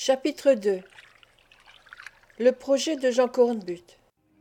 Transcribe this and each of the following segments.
Chapitre 2. Le projet de Jean Cornbutte.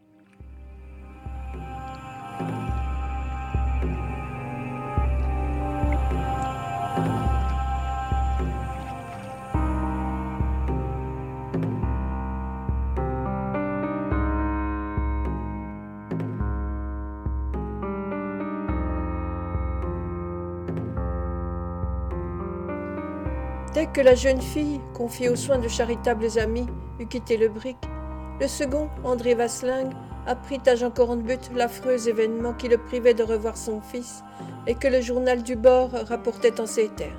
Dès que la jeune fille, confiée aux soins de charitables amis, eut quitté le brick, le second, André Vasling, apprit à Jean Cornbutte l'affreux événement qui le privait de revoir son fils et que le journal du bord rapportait en ces termes.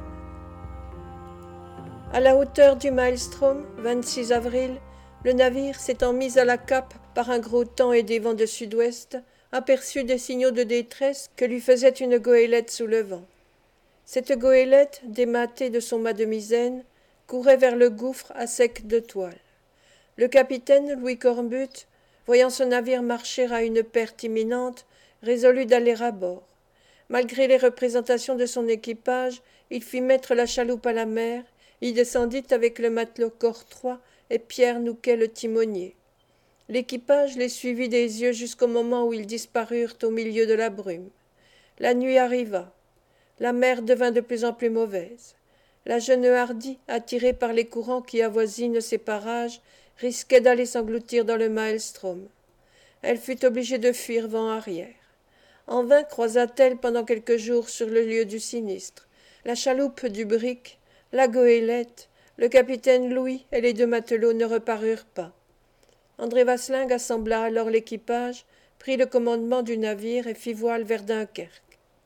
À la hauteur du Maelstrom, 26 avril, le navire s'étant mis à la cape par un gros temps et des vents de sud-ouest, aperçut des signaux de détresse que lui faisait une goélette sous le vent. Cette goélette, dématée de son mât de misaine, courait vers le gouffre à sec de toile. Le capitaine Louis Cornbutte, voyant son navire marcher à une perte imminente, résolut d'aller à bord. Malgré les représentations de son équipage, il fit mettre la chaloupe à la mer, y descendit avec le matelot Cortrois et Pierre Nouquet le timonier. L'équipage les suivit des yeux jusqu'au moment où ils disparurent au milieu de la brume. La nuit arriva. La mer devint de plus en plus mauvaise. La jeune Hardy, attirée par les courants qui avoisinent ces parages, risquait d'aller s'engloutir dans le Maelstrom. Elle fut obligée de fuir vent arrière. En vain croisa-t-elle pendant quelques jours sur le lieu du sinistre. La chaloupe du brick, la goélette, le capitaine Louis et les deux matelots ne reparurent pas. André Vasling assembla alors l'équipage, prit le commandement du navire et fit voile vers Dunkerque.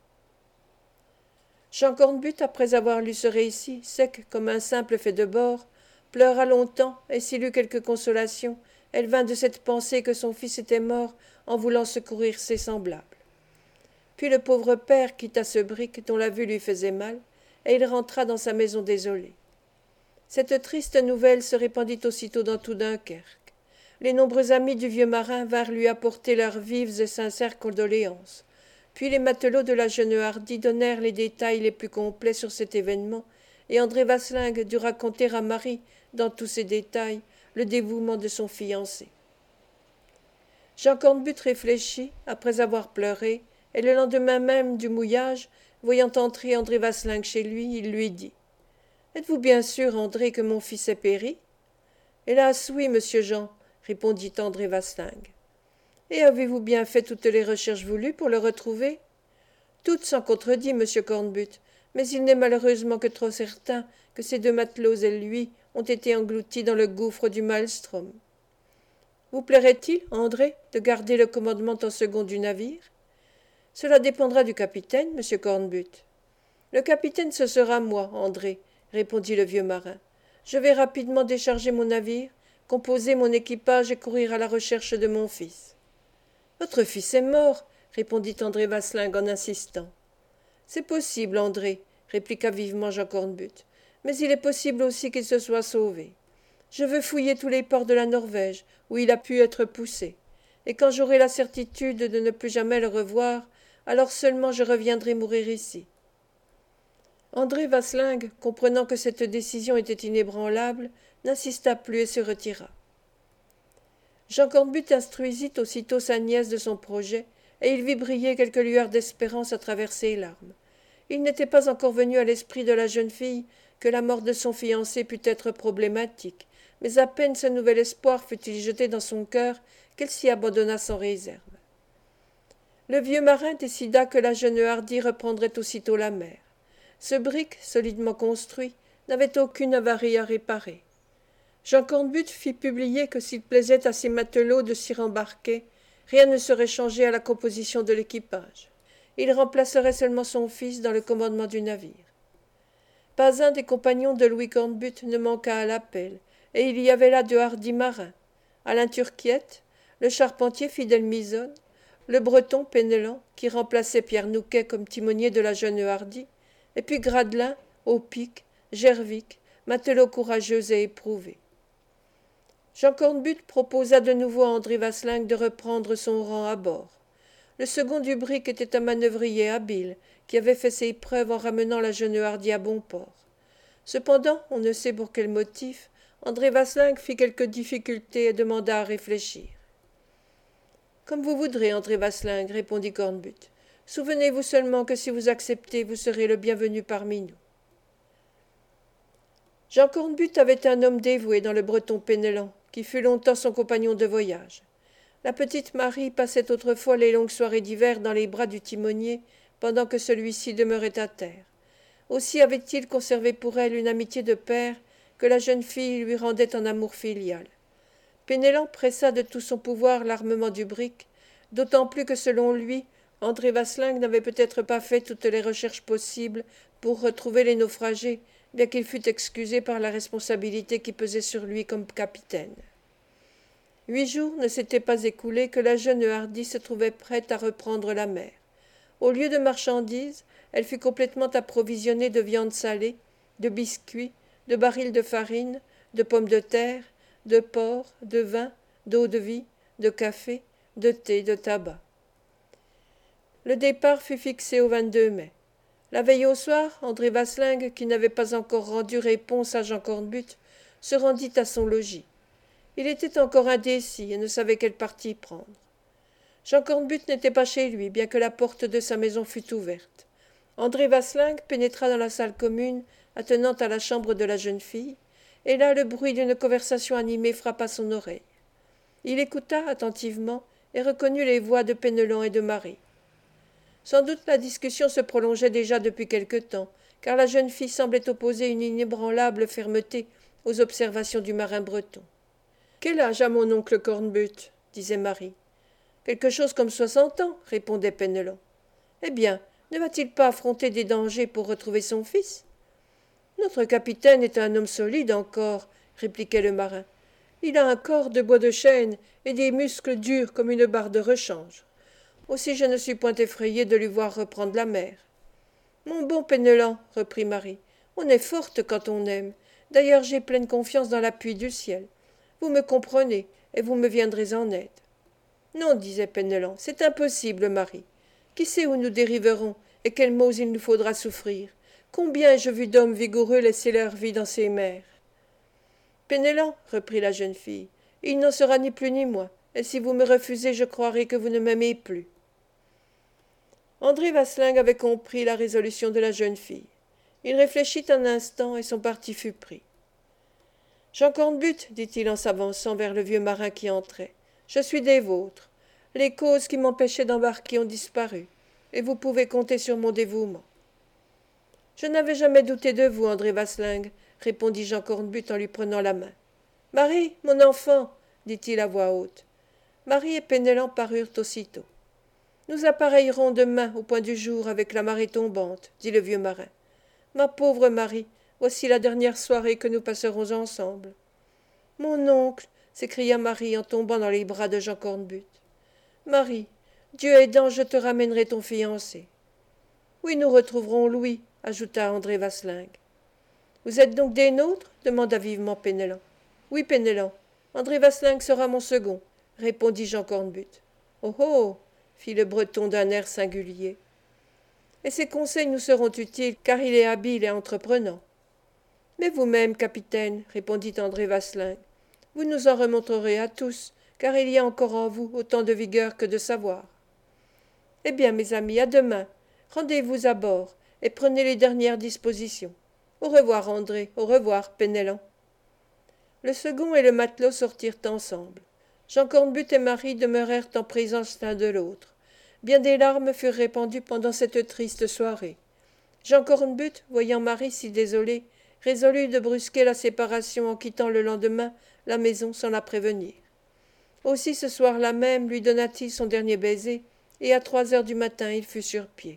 Jean Cornbutte, après avoir lu ce récit, sec comme un simple fait de bord, pleura longtemps, et s'il eut quelque consolation, elle vint de cette pensée que son fils était mort en voulant secourir ses semblables. Puis le pauvre père quitta ce brick dont la vue lui faisait mal, et il rentra dans sa maison désolée. Cette triste nouvelle se répandit aussitôt dans tout Dunkerque. Les nombreux amis du vieux marin vinrent lui apporter leurs vives et sincères condoléances. Puis les matelots de la jeune Hardy donnèrent les détails les plus complets sur cet événement, et André Vasling dut raconter à Marie, dans tous ces détails, le dévouement de son fiancé. Jean Cornbutte réfléchit, après avoir pleuré, et le lendemain même du mouillage, voyant entrer André Vasling chez lui, il lui dit « Êtes-vous bien sûr, André, que mon fils est péri ?»« Hélas, oui, monsieur Jean, » répondit André Vasling. Et avez-vous bien fait toutes les recherches voulues pour le retrouver ? Toutes sans contredit, monsieur Cornbutte, mais il n'est malheureusement que trop certain que ces deux matelots et lui ont été engloutis dans le gouffre du Maelstrom. Vous plairait-il, André, de garder le commandement en second du navire ? Cela dépendra du capitaine, monsieur Cornbutte. Le capitaine, ce sera moi, André, répondit le vieux marin. Je vais rapidement décharger mon navire, composer mon équipage et courir à la recherche de mon fils. Votre fils est mort, répondit André Vasling en insistant. C'est possible, André, répliqua vivement Jean Cornbutte, mais il est possible aussi qu'il se soit sauvé. Je veux fouiller tous les ports de la Norvège, où il a pu être poussé, et quand j'aurai la certitude de ne plus jamais le revoir, alors seulement je reviendrai mourir ici. André Vasling, comprenant que cette décision était inébranlable, n'insista plus et se retira. Jean Cornbutte instruisit aussitôt sa nièce de son projet, et il vit briller quelques lueurs d'espérance à travers ses larmes. Il n'était pas encore venu à l'esprit de la jeune fille que la mort de son fiancé pût être problématique, mais à peine ce nouvel espoir fut-il jeté dans son cœur qu'elle s'y abandonna sans réserve. Le vieux marin décida que la jeune Hardy reprendrait aussitôt la mer. Ce brick, solidement construit, n'avait aucune avarie à réparer. Jean Cornbutte fit publier que s'il plaisait à ses matelots de s'y rembarquer, rien ne serait changé à la composition de l'équipage. Il remplacerait seulement son fils dans le commandement du navire. Pas un des compagnons de Louis Cornbutte ne manqua à l'appel, et il y avait là de hardis marins. Alain Turquiette, le charpentier Fidèle Misonne, le breton Penellan, qui remplaçait Pierre Nouquet comme timonier de la jeune Hardy, et puis Gradelin, Aupic, Gervic, matelots courageux et éprouvés. Jean Cornbutte proposa de nouveau à André Vasling de reprendre son rang à bord. Le second du brick était un manœuvrier habile, qui avait fait ses preuves en ramenant la jeune Hardy à bon port. Cependant, on ne sait pour quel motif, André Vasling fit quelques difficultés et demanda à réfléchir. Comme vous voudrez, André Vasling, répondit Cornbutte. Souvenez-vous seulement que si vous acceptez, vous serez le bienvenu parmi nous. Jean Cornbutte avait été un homme dévoué dans le breton Penellan, qui fut longtemps son compagnon de voyage. La petite Marie passait autrefois les longues soirées d'hiver dans les bras du timonier, pendant que celui-ci demeurait à terre. Aussi avait-il conservé pour elle une amitié de père que la jeune fille lui rendait en amour filial. Penellan pressa de tout son pouvoir l'armement du brick, d'autant plus que selon lui, André Vasling n'avait peut-être pas fait toutes les recherches possibles pour retrouver les naufragés, bien qu'il fût excusé par la responsabilité qui pesait sur lui comme capitaine. 8 jours ne s'étaient pas écoulés que la jeune Hardy se trouvait prête à reprendre la mer. Au lieu de marchandises, elle fut complètement approvisionnée de viande salée, de biscuits, de barils de farine, de pommes de terre, de porc, de vin, d'eau-de-vie, de café, de thé, de tabac. Le départ fut fixé au 22 mai. La veille au soir, André Vasling, qui n'avait pas encore rendu réponse à Jean Cornbutte, se rendit à son logis. Il était encore indécis et ne savait quel parti prendre. Jean Cornbutte n'était pas chez lui, bien que la porte de sa maison fût ouverte. André Vasling pénétra dans la salle commune, attenant à la chambre de la jeune fille, et là le bruit d'une conversation animée frappa son oreille. Il écouta attentivement et reconnut les voix de Penellan et de Marie. Sans doute la discussion se prolongeait déjà depuis quelque temps, car la jeune fille semblait opposer une inébranlable fermeté aux observations du marin breton. « Quel âge a mon oncle Cornbutte » disait Marie. « Quelque chose comme 60 ans, répondait Penellan. « Eh bien, ne va-t-il pas affronter des dangers pour retrouver son fils ?»« Notre capitaine est un homme solide encore, répliquait le marin. Il a un corps de bois de chêne et des muscles durs comme une barre de rechange. Aussi je ne suis point effrayée de lui voir reprendre la mer. »« Mon bon Penellan, reprit Marie, on est forte quand on aime. D'ailleurs j'ai pleine confiance dans l'appui du ciel. Vous me comprenez, et vous me viendrez en aide. »« Non, disait Penellan, c'est impossible, Marie. Qui sait où nous dériverons, et quels maux il nous faudra souffrir. Combien ai-je vu d'hommes vigoureux laisser leur vie dans ces mers. » Penellan, reprit la jeune fille, il n'en sera ni plus ni moins, et si vous me refusez, je croirai que vous ne m'aimez plus. André Vasling avait compris la résolution de la jeune fille. Il réfléchit un instant, et son parti fut pris. « Jean Cornbutte, dit-il en s'avançant vers le vieux marin qui entrait, je suis des vôtres. Les causes qui m'empêchaient d'embarquer ont disparu, et vous pouvez compter sur mon dévouement. »« Je n'avais jamais douté de vous, André Vasling, répondit Jean Cornbutte en lui prenant la main. « Marie, mon enfant, dit-il à voix haute. Marie et Penellan parurent aussitôt. Nous appareillerons demain au point du jour avec la marée tombante, dit le vieux marin. Ma pauvre Marie, voici la dernière soirée que nous passerons ensemble. Mon oncle, s'écria Marie en tombant dans les bras de Jean Cornbutte. Marie, Dieu aidant, je te ramènerai ton fiancé. Oui, nous retrouverons Louis, ajouta André Vasling. Vous êtes donc des nôtres demanda vivement Penellan. Oui, Penellan. André Vasling sera mon second, répondit Jean Cornbutte. Oh oh, fit le breton d'un air singulier. Et ses conseils nous seront utiles, car il est habile et entreprenant. Mais vous-même, capitaine, répondit André Vasling, vous nous en remontrerez à tous, car il y a encore en vous autant de vigueur que de savoir. Eh bien, mes amis, à demain. Rendez-vous à bord, et prenez les dernières dispositions. Au revoir, André, au revoir, Penellan. Le second et le matelot sortirent ensemble. Jean Cornbutte et Marie demeurèrent en présence l'un de l'autre. Bien des larmes furent répandues pendant cette triste soirée. Jean Cornbutte, voyant Marie si désolée, résolut de brusquer la séparation en quittant le lendemain la maison sans la prévenir. Aussi ce soir-là même lui donna-t-il son dernier baiser, et à 3 heures du matin il fut sur pied.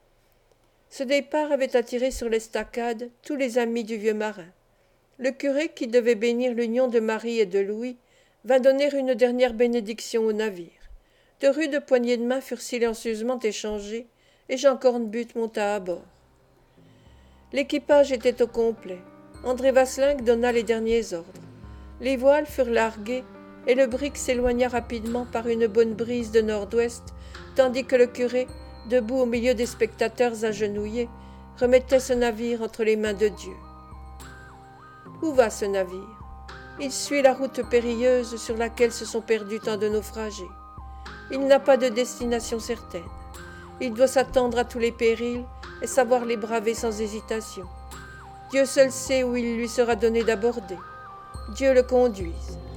Ce départ avait attiré sur l'estacade tous les amis du vieux marin. Le curé, qui devait bénir l'union de Marie et de Louis, vint donner une dernière bénédiction au navire. De rudes poignées de main furent silencieusement échangées, et Jean Cornbutte monta à bord. L'équipage était au complet. André Vasling donna les derniers ordres. Les voiles furent larguées, et le brick s'éloigna rapidement par une bonne brise de nord-ouest, tandis que le curé, debout au milieu des spectateurs agenouillés, remettait ce navire entre les mains de Dieu. Où va ce navire? Il suit la route périlleuse sur laquelle se sont perdus tant de naufragés. Il n'a pas de destination certaine. Il doit s'attendre à tous les périls et savoir les braver sans hésitation. Dieu seul sait où il lui sera donné d'aborder. Dieu le conduise.